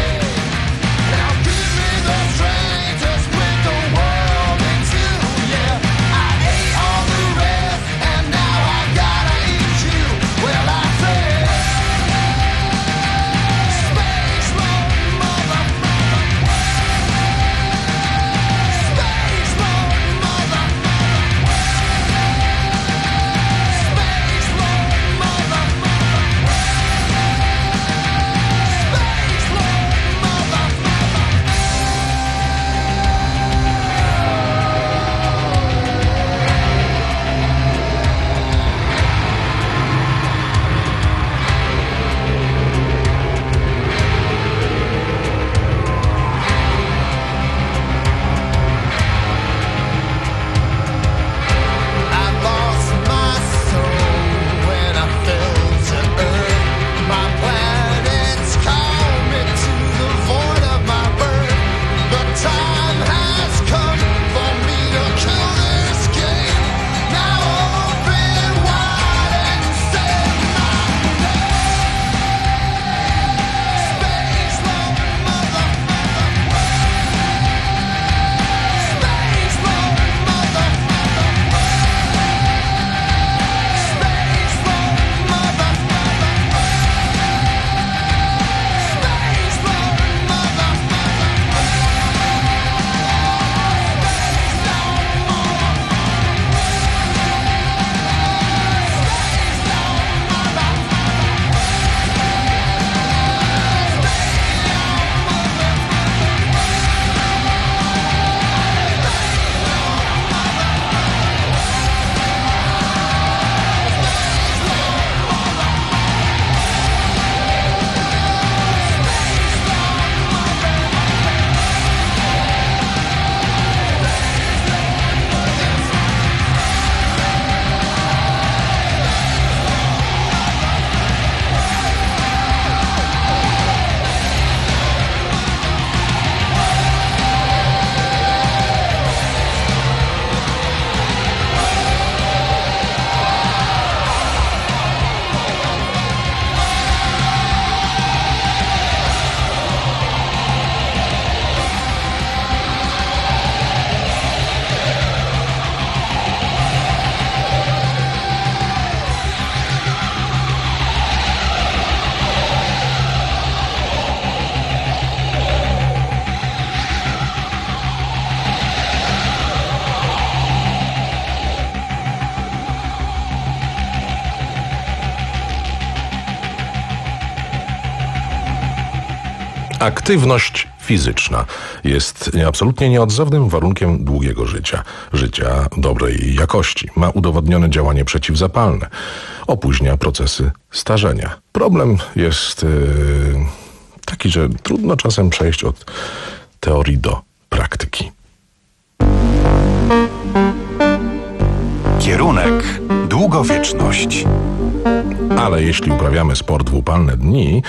Aktywność fizyczna jest absolutnie nieodzownym warunkiem długiego życia, życia dobrej jakości. Ma udowodnione działanie przeciwzapalne, opóźnia procesy starzenia. Problem jest yy, taki, że trudno czasem przejść od teorii do praktyki. Kierunek długowieczność. Ale jeśli uprawiamy sport w upalne dni,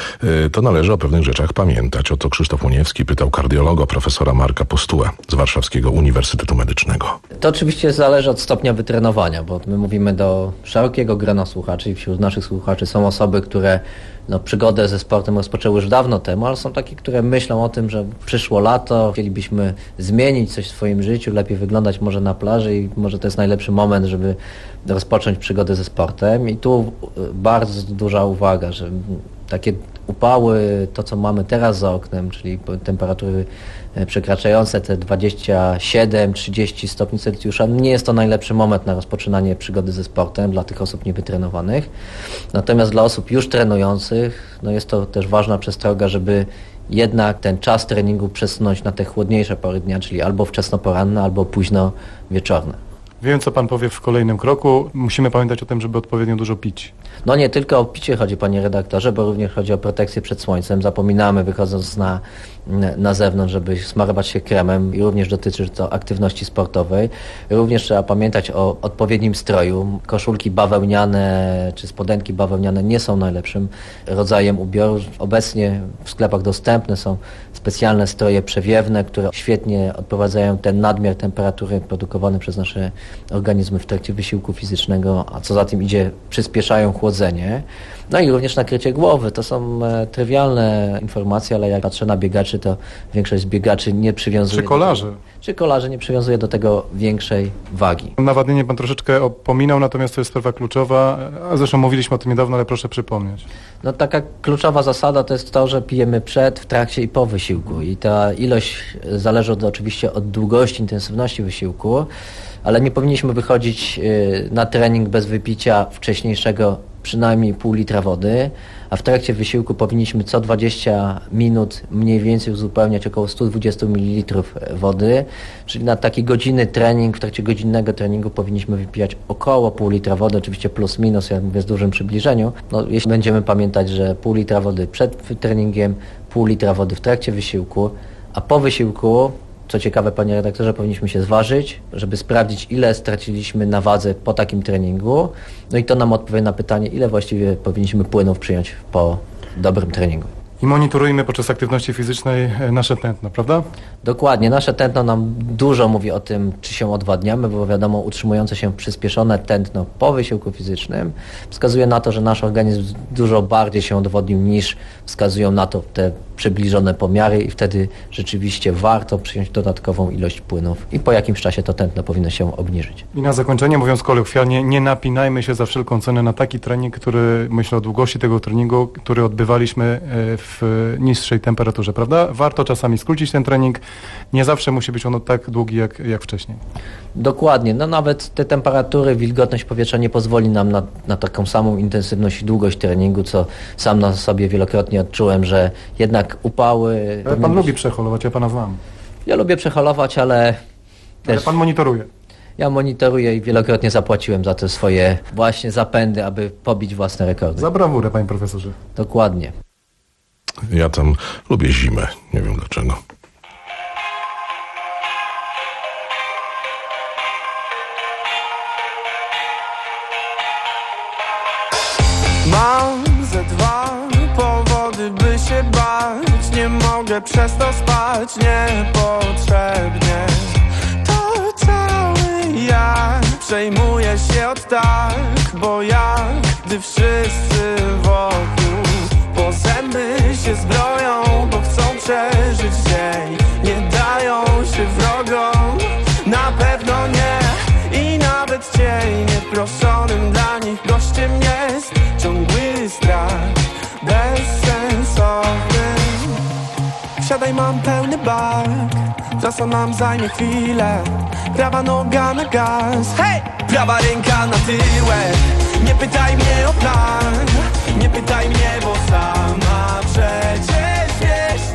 to należy o pewnych rzeczach pamiętać. Oto Krzysztof Muniewski pytał kardiologa profesora Marka Postułę z Warszawskiego Uniwersytetu Medycznego. To oczywiście zależy od stopnia wytrenowania, bo my mówimy do szerokiego grona słuchaczy i wśród naszych słuchaczy są osoby, które no, przygodę ze sportem rozpoczęły już dawno temu, ale są takie, które myślą o tym, że przyszło lato, chcielibyśmy zmienić coś w swoim życiu, lepiej wyglądać może na plaży i może to jest najlepszy moment, żeby rozpocząć przygodę ze sportem. I tu bardzo duża uwaga, że takie upały, to co mamy teraz za oknem, czyli temperatury przekraczające te dwadzieścia siedem trzydzieści stopni Celsjusza, nie jest to najlepszy moment na rozpoczynanie przygody ze sportem dla tych osób niewytrenowanych. Natomiast dla osób już trenujących, no jest to też ważna przestroga, żeby jednak ten czas treningu przesunąć na te chłodniejsze pory dnia, czyli albo wczesnoporanne, albo późno wieczorne. Wiem, co pan powie w kolejnym kroku. Musimy pamiętać o tym, żeby odpowiednio dużo pić. No nie tylko o picie chodzi, panie redaktorze, bo również chodzi o protekcję przed słońcem. Zapominamy, wychodząc na, na zewnątrz, żeby smarować się kremem i również dotyczy to aktywności sportowej. Również trzeba pamiętać o odpowiednim stroju. Koszulki bawełniane czy spodenki bawełniane nie są najlepszym rodzajem ubioru. Obecnie w sklepach dostępne są specjalne stroje przewiewne, które świetnie odprowadzają ten nadmiar temperatury produkowany przez nasze organizmy w trakcie wysiłku fizycznego, a co za tym idzie, przyspieszają chłodzenie. No i również nakrycie głowy. To są e, trywialne informacje, ale jak patrzę na biegaczy, to większość z biegaczy nie przywiązuje... Czy kolarze? Do, czy kolarze nie przywiązuje do tego większej wagi. Nawadnienie pan troszeczkę opominał, natomiast to jest sprawa kluczowa. A zresztą mówiliśmy o tym niedawno, ale proszę przypomnieć. No taka kluczowa zasada to jest to, że pijemy przed, w trakcie i po wysiłku. I ta ilość zależy od, oczywiście od długości, intensywności wysiłku, ale nie powinniśmy wychodzić na trening bez wypicia wcześniejszego przynajmniej pół litra wody, a w trakcie wysiłku powinniśmy co dwadzieścia minut mniej więcej uzupełniać około sto dwadzieścia mililitrów wody, czyli na taki godzinny trening, w trakcie godzinnego treningu powinniśmy wypijać około pół litra wody, oczywiście plus minus, ja mówię z dużym przybliżeniu. No, jeśli będziemy pamiętać, że pół litra wody przed treningiem, pół litra wody w trakcie wysiłku, a po wysiłku, co ciekawe, panie redaktorze, powinniśmy się zważyć, żeby sprawdzić, ile straciliśmy na wadze po takim treningu. No i to nam odpowie na pytanie, ile właściwie powinniśmy płynów przyjąć po dobrym treningu. I monitorujmy podczas aktywności fizycznej nasze tętno, prawda? Dokładnie. Nasze tętno nam dużo mówi o tym, czy się odwadniamy, bo wiadomo, utrzymujące się przyspieszone tętno po wysiłku fizycznym wskazuje na to, że nasz organizm dużo bardziej się odwodnił niż wskazują na to te przybliżone pomiary i wtedy rzeczywiście warto przyjąć dodatkową ilość płynów i po jakimś czasie to tętno powinno się obniżyć. I na zakończenie, mówiąc kolokwialnie, nie napinajmy się za wszelką cenę na taki trening, który, myślę o długości tego treningu, który odbywaliśmy w niższej temperaturze, prawda? Warto czasami skrócić ten trening, nie zawsze musi być on tak długi jak, jak wcześniej. Dokładnie, no nawet te temperatury, wilgotność powietrza nie pozwoli nam na, na taką samą intensywność i długość treningu, co sam na sobie wielokrotnie odczułem, że jednak upały... Ale pan lubi przeholować, ja pana znam. Ja lubię przeholować, ale... Ale pan monitoruje. Ja monitoruję i wielokrotnie zapłaciłem za te swoje właśnie zapędy, aby pobić własne rekordy. Za brawurę, panie profesorze. Dokładnie. Ja tam lubię zimę, nie wiem dlaczego. Mam ze dwa powody, by się bać. Nie mogę przez to spać niepotrzebnie. To cały ja przejmuję się od tak, bo jak gdy wszyscy wokół po zęby się zbroją, bo chcą przeżyć dzień, nie dają się wrogom, na pewno nie. I nawet cień nieproszonym dla nich gościem jest ciągły strach, bezsensowny. Wsiadaj, mam pełny bak, trasa nam zajmie chwilę. Prawa noga na gaz, hej! Prawa ręka na tyłek. Nie pytaj mnie o plan, nie pytaj mnie, bo sama przecież wiesz.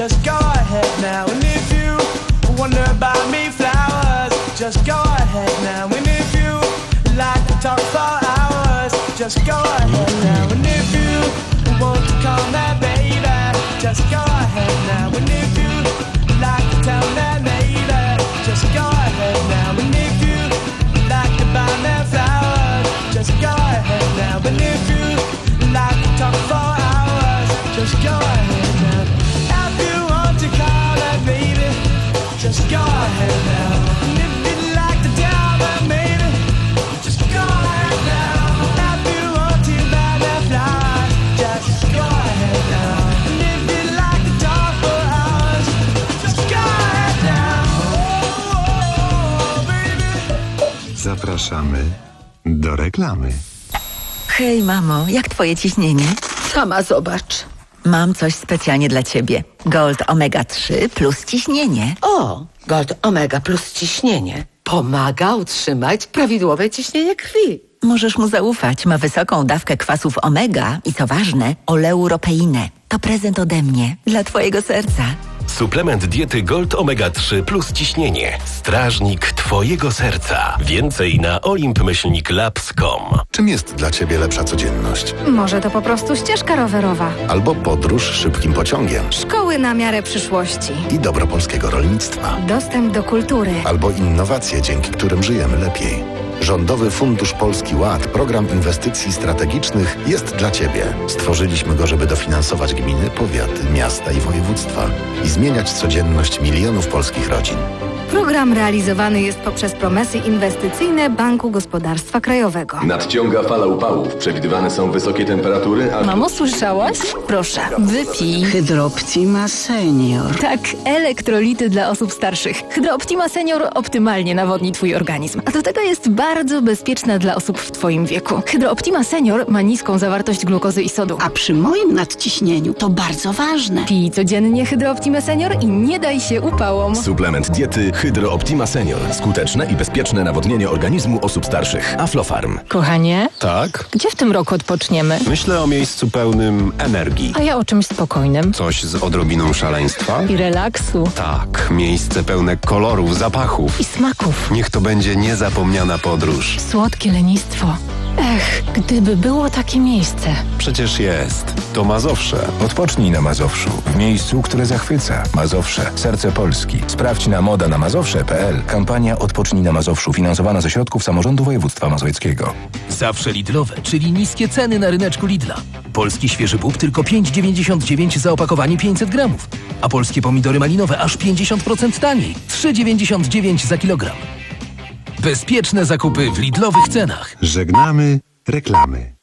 just go ahead now. And if you wonder about me flowers, just go ahead now. And if you like to talk for hours, just go ahead now. And if you want to call me baby, just go ahead now. And if you like to tell me maybe, just go ahead now. And if you like to buy me flowers, just go ahead now. And if you like to talk for hours, just go ahead now. If you want to call me baby, just go ahead now. And if you'd like to tell me maybe, just go ahead now. If you want to buy me flowers, just go ahead now. And if you'd like to talk for hours, just go ahead now. Oh, baby. Zapraszamy do reklamy. Hej, mamo, jak twoje ciśnienie? Sama zobacz. Mam coś specjalnie dla ciebie. Gold Omega trzy plus ciśnienie. O, Gold Omega plus ciśnienie. Pomaga utrzymać prawidłowe ciśnienie krwi. Możesz mu zaufać. Ma wysoką dawkę kwasów omega i co ważne, oleuropeinę. To prezent ode mnie dla twojego serca. Suplement diety Gold Omega trzy plus ciśnienie. Strażnik twojego serca. Więcej na olimp myślnik labs kropka com. Czym jest dla Ciebie lepsza codzienność? Może to po prostu ścieżka rowerowa. Albo podróż szybkim pociągiem. Szkoły na miarę przyszłości. I dobro polskiego rolnictwa. Dostęp do kultury. Albo innowacje, dzięki którym żyjemy lepiej. Rządowy Fundusz Polski Ład, program inwestycji strategicznych, jest dla Ciebie. Stworzyliśmy go, żeby dofinansować gminy, powiaty, miasta i województwa i zmieniać codzienność milionów polskich rodzin. Program realizowany jest poprzez promesy inwestycyjne Banku Gospodarstwa Krajowego. Nadciąga fala upałów. Przewidywane są wysokie temperatury, a... Mamo, słyszałaś? Proszę, wypij. Hydrooptima Senior. Tak, elektrolity dla osób starszych. Hydrooptima Senior optymalnie nawodni Twój organizm. A do tego jest bardzo bezpieczna dla osób w Twoim wieku. Hydrooptima Senior ma niską zawartość glukozy i sodu. A przy moim nadciśnieniu to bardzo ważne. Pij codziennie Hydrooptima Senior i nie daj się upałom. Suplement diety Hydro Optima Senior. Skuteczne i bezpieczne nawodnienie organizmu osób starszych. Aflofarm. Kochanie? Tak? Gdzie w tym roku odpoczniemy? Myślę o miejscu pełnym energii. A ja o czymś spokojnym. Coś z odrobiną szaleństwa? I relaksu. Tak, miejsce pełne kolorów, zapachów. I smaków. Niech to będzie niezapomniana podróż. Słodkie lenistwo. Ech, gdyby było takie miejsce. Przecież jest. To Mazowsze. Odpocznij na Mazowszu. W miejscu, które zachwyca. Mazowsze. Serce Polski. Sprawdź na moda na mazowsze kropka p l. Kampania Odpocznij na Mazowszu. Finansowana ze środków samorządu województwa mazowieckiego. Zawsze Lidlowe, czyli niskie ceny na ryneczku Lidla. Polski świeży bób tylko pięć dziewięćdziesiąt dziewięć za opakowanie pięćset gramów. A polskie pomidory malinowe aż pięćdziesiąt procent taniej. trzy dziewięćdziesiąt dziewięć za kilogram. Bezpieczne zakupy w Lidlowych cenach. Żegnamy reklamy.